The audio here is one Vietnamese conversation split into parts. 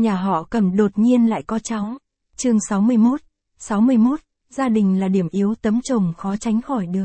nhà họ Cẩm đột nhiên lại có cháu. Chương 61, gia đình là điểm yếu tấm chồng khó tránh khỏi được.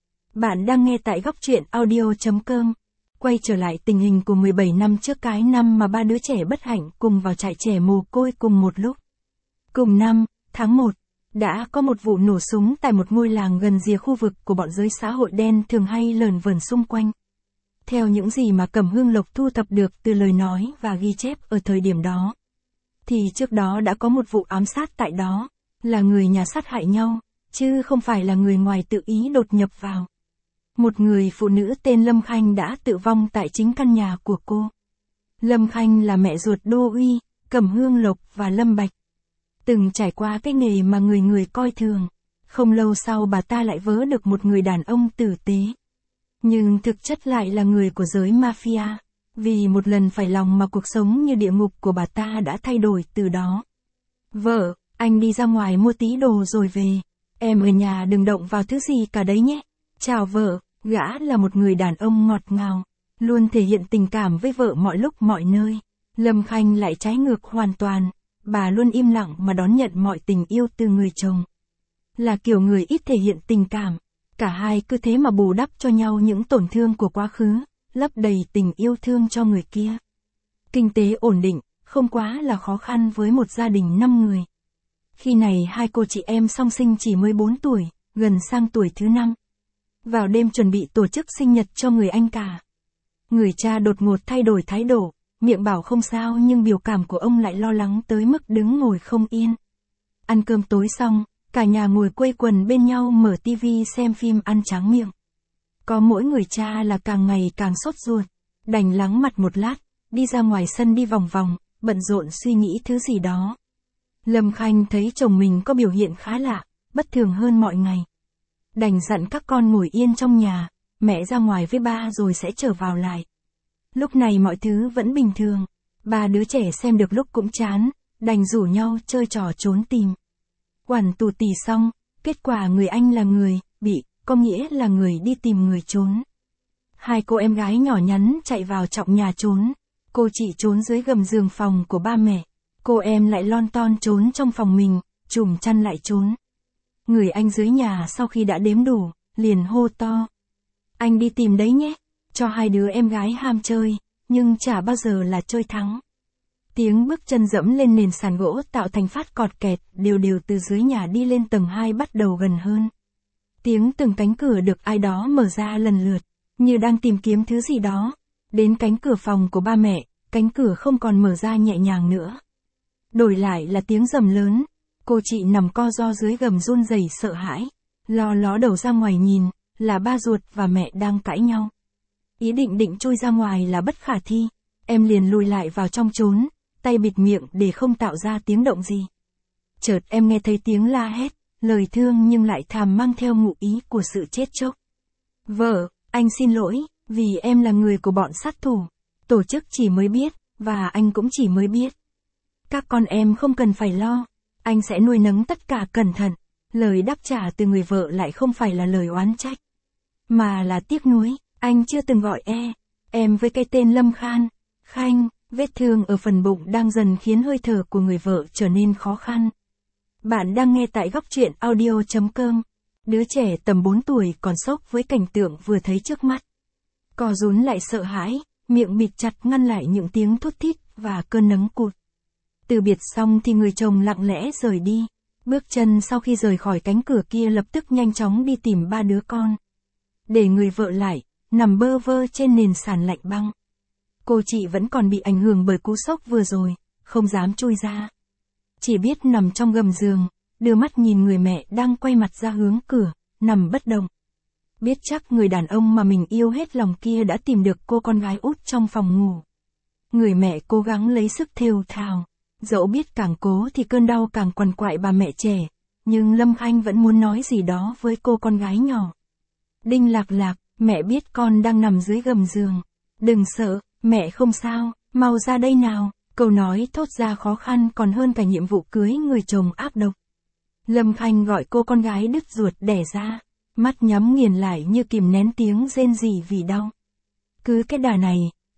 Bạn đang nghe tại góc truyện audio.com. Quay trở lại tình hình của 17 năm trước, cái năm mà ba đứa trẻ bất hạnh cùng vào trại trẻ mồ côi cùng một lúc. Cùng năm, tháng 1, đã có một vụ nổ súng tại một ngôi làng gần rìa khu vực của bọn giới xã hội đen thường hay lởn vởn xung quanh. Theo những gì mà Cẩm Hương Lộc thu thập được từ lời nói và ghi chép ở thời điểm đó, thì trước đó đã có một vụ ám sát tại đó, là người nhà sát hại nhau, chứ không phải là người ngoài tự ý đột nhập vào. Một người phụ nữ tên Lâm Khanh đã tự vong tại chính căn nhà của cô. Lâm Khanh là mẹ ruột Đô Uy, Cẩm Hương Lộc và Lâm Bạch. Từng trải qua cái nghề mà người người coi thường. Không lâu sau bà ta lại vớ được một người đàn ông tử tế. Nhưng thực chất lại là người của giới mafia. Vì một lần phải lòng mà cuộc sống như địa ngục của bà ta đã thay đổi từ đó. Vợ, anh đi ra ngoài mua tí đồ rồi về. Em ở nhà đừng động vào thứ gì cả đấy nhé. Chào vợ, gã là một người đàn ông ngọt ngào, luôn thể hiện tình cảm với vợ mọi lúc mọi nơi. Lâm Khanh lại trái ngược hoàn toàn, bà luôn im lặng mà đón nhận mọi tình yêu từ người chồng. Là kiểu người ít thể hiện tình cảm, cả hai cứ thế mà bù đắp cho nhau những tổn thương của quá khứ, lấp đầy tình yêu thương cho người kia. Kinh tế ổn định, không quá là khó khăn với một gia đình 5 người. Khi này hai cô chị em song sinh chỉ mới 4 tuổi, gần sang tuổi thứ 5. Vào đêm chuẩn bị tổ chức sinh nhật cho người anh cả. Người cha đột ngột thay đổi thái độ, miệng bảo không sao nhưng biểu cảm của ông lại lo lắng tới mức đứng ngồi không yên. Ăn cơm tối xong, cả nhà ngồi quây quần bên nhau mở tivi xem phim ăn tráng miệng. Có mỗi người cha là càng ngày càng sốt ruột, đành lắng mặt một lát, đi ra ngoài sân đi vòng vòng, bận rộn suy nghĩ thứ gì đó. Lâm Khanh thấy chồng mình có biểu hiện khá lạ, bất thường hơn mọi ngày. Đành dặn các con ngồi yên trong nhà, mẹ ra ngoài với ba rồi sẽ trở vào lại. Lúc này mọi thứ vẫn bình thường, ba đứa trẻ xem được lúc cũng chán, đành rủ nhau chơi trò trốn tìm. Quản tù tì xong, kết quả người anh là người bị, có nghĩa là người đi tìm người trốn. Hai cô em gái nhỏ nhắn chạy vào trọng nhà trốn, cô chị trốn dưới gầm giường phòng của ba mẹ, cô em lại lon ton trốn trong phòng mình, trùm chăn lại trốn. Người anh dưới nhà sau khi đã đếm đủ, liền hô to. Anh đi tìm đấy nhé, cho hai đứa em gái ham chơi, nhưng chả bao giờ là chơi thắng. Tiếng bước chân dẫm lên nền sàn gỗ tạo thành phát cọt kẹt đều đều từ dưới nhà đi lên tầng 2 bắt đầu gần hơn. Tiếng từng cánh cửa được ai đó mở ra lần lượt, như đang tìm kiếm thứ gì đó. Đến cánh cửa phòng của ba mẹ, cánh cửa không còn mở ra nhẹ nhàng nữa. Đổi lại là tiếng rầm lớn. Cô chị nằm co ro dưới gầm run rẩy sợ hãi, lo ló đầu ra ngoài nhìn, là ba ruột và mẹ đang cãi nhau. Ý định chui ra ngoài là bất khả thi, em liền lùi lại vào trong trốn, tay bịt miệng để không tạo ra tiếng động gì. Chợt em nghe thấy tiếng la hét, lời thương nhưng lại thầm mang theo ngụ ý của sự chết chóc. Vợ, anh xin lỗi, vì em là người của bọn sát thủ, tổ chức chỉ mới biết, và anh cũng chỉ mới biết. Các con em không cần phải lo. Anh sẽ nuôi nấng tất cả cẩn thận. Lời đáp trả từ người vợ lại không phải là lời oán trách, mà là tiếc nuối. Anh chưa từng gọi em với cái tên Lâm Khanh. Vết thương ở phần bụng đang dần khiến hơi thở của người vợ trở nên khó khăn. Bạn đang nghe tại góc truyện audio.com. Đứa trẻ tầm 4 tuổi còn sốc với cảnh tượng vừa thấy trước mắt. Co rúm lại sợ hãi, miệng bịt chặt ngăn lại những tiếng thút thít và cơn nấng cụt. Từ biệt xong thì người chồng lặng lẽ rời đi. Bước chân sau khi rời khỏi cánh cửa kia lập tức nhanh chóng đi tìm ba đứa con. Để người vợ lại, nằm bơ vơ trên nền sàn lạnh băng. Cô chị vẫn còn bị ảnh hưởng bởi cú sốc vừa rồi, không dám chui ra. Chỉ biết nằm trong gầm giường, đưa mắt nhìn người mẹ đang quay mặt ra hướng cửa, nằm bất động. Biết chắc người đàn ông mà mình yêu hết lòng kia đã tìm được cô con gái út trong phòng ngủ. Người mẹ cố gắng lấy sức thều thào. Dẫu biết càng cố thì cơn đau càng quằn quại bà mẹ trẻ, nhưng Lâm Khanh vẫn muốn nói gì đó với cô con gái nhỏ. Đinh Lạc Lạc, mẹ biết con đang nằm dưới gầm giường. Đừng sợ, mẹ không sao, mau ra đây nào. Câu nói thốt ra khó khăn còn hơn cả nhiệm vụ cưới người chồng ác độc. Lâm Khanh gọi cô con gái đứt ruột đẻ ra, mắt nhắm nghiền lại như kìm nén tiếng rên rỉ vì đau. Cứ cái đà này,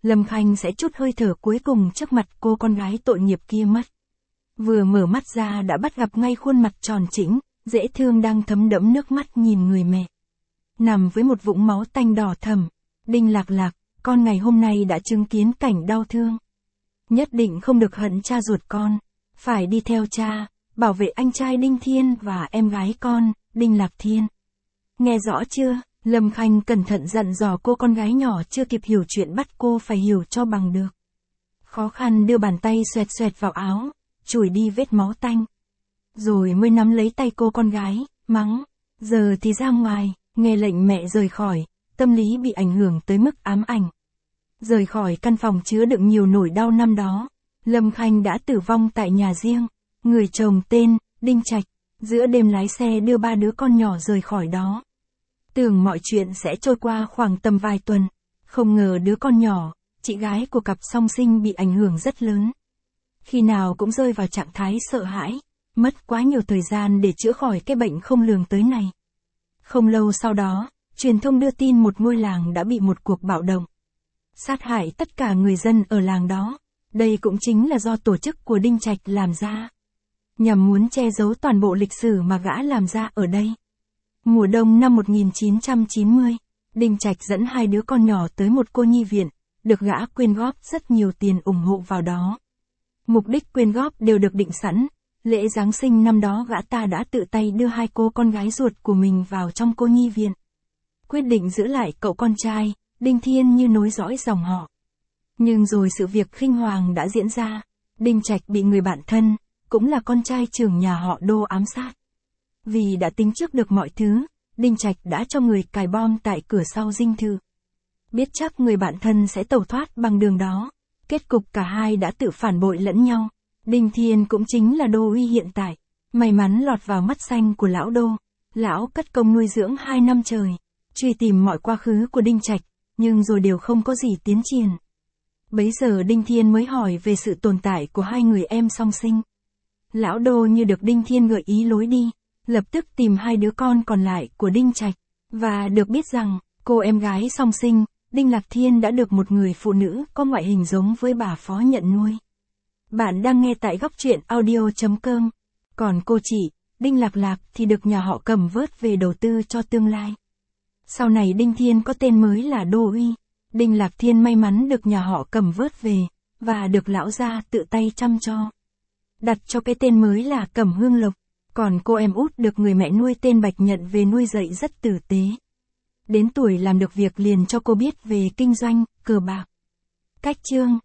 Lâm Khanh sẽ trút hơi thở cuối cùng trước mặt cô con gái tội nghiệp kia mất. Vừa mở mắt ra đã bắt gặp ngay khuôn mặt tròn trĩnh, dễ thương đang thấm đẫm nước mắt nhìn người mẹ. Nằm với một vũng máu tanh đỏ thẫm, Đinh Lạc Lạc, con ngày hôm nay đã chứng kiến cảnh đau thương. Nhất định không được hận cha ruột con, phải đi theo cha, bảo vệ anh trai Đinh Thiên và em gái con, Đinh Lạc Thiên. Nghe rõ chưa? Lâm Khanh cẩn thận dặn dò cô con gái nhỏ chưa kịp hiểu chuyện bắt cô phải hiểu cho bằng được. Khó khăn đưa bàn tay xoẹt xoẹt vào áo, chùi đi vết máu tanh. Rồi mới nắm lấy tay cô con gái, mắng, giờ thì ra ngoài, nghe lệnh mẹ rời khỏi, tâm lý bị ảnh hưởng tới mức ám ảnh. Rời khỏi căn phòng chứa đựng nhiều nỗi đau năm đó, Lâm Khanh đã tử vong tại nhà riêng, người chồng tên, Đinh Trạch, giữa đêm lái xe đưa 3 đứa con nhỏ rời khỏi đó. Tưởng mọi chuyện sẽ trôi qua khoảng tầm vài tuần, không ngờ đứa con nhỏ, chị gái của cặp song sinh bị ảnh hưởng rất lớn. Khi nào cũng rơi vào trạng thái sợ hãi, mất quá nhiều thời gian để chữa khỏi cái bệnh không lường tới này. Không lâu sau đó, truyền thông đưa tin một ngôi làng đã bị một cuộc bạo động sát hại tất cả người dân ở làng đó. Đây cũng chính là do tổ chức của Đinh Trạch làm ra, nhằm muốn che giấu toàn bộ lịch sử mà gã làm ra ở đây. Mùa đông năm 1990, Đinh Trạch dẫn 2 đứa con nhỏ tới một cô nhi viện, được gã quyên góp rất nhiều tiền ủng hộ vào đó. Mục đích quyên góp đều được định sẵn, lễ Giáng sinh năm đó gã ta đã tự tay đưa 2 cô con gái ruột của mình vào trong cô nhi viện. Quyết định giữ lại cậu con trai, Đinh Thiên như nối dõi dòng họ. Nhưng rồi sự việc khinh hoàng đã diễn ra, Đinh Trạch bị người bạn thân, cũng là con trai trưởng nhà họ Đô ám sát. Vì đã tính trước được mọi thứ, Đinh Trạch đã cho người cài bom tại cửa sau dinh thự. Biết chắc người bạn thân sẽ tẩu thoát bằng đường đó, kết cục cả hai đã tự phản bội lẫn nhau. Đinh Thiên cũng chính là Đô Uy hiện tại, may mắn lọt vào mắt xanh của lão Đô. Lão cất công nuôi dưỡng 2 năm trời, truy tìm mọi quá khứ của Đinh Trạch, nhưng rồi đều không có gì tiến triển. Bấy giờ Đinh Thiên mới hỏi về sự tồn tại của 2 người em song sinh. Lão Đô như được Đinh Thiên gợi ý lối đi, lập tức tìm 2 đứa con còn lại của Đinh Trạch, và được biết rằng, cô em gái song sinh, Đinh Lạc Thiên đã được một người phụ nữ có ngoại hình giống với bà Phó nhận nuôi. Bạn đang nghe tại góc truyện audio.com. Còn cô chị, Đinh Lạc Lạc thì được nhà họ Cầm vớt về đầu tư cho tương lai. Sau này Đinh Thiên có tên mới là Đô Uy. Đinh Lạc Thiên may mắn được nhà họ Cầm vớt về, và được lão gia tự tay chăm cho. Đặt cho cái tên mới là Cẩm Hương Lộc. Còn cô em út được người mẹ nuôi tên Bạch nhận về nuôi dạy rất tử tế. Đến tuổi làm được việc liền cho cô biết về kinh doanh, cờ bạc. Cách chương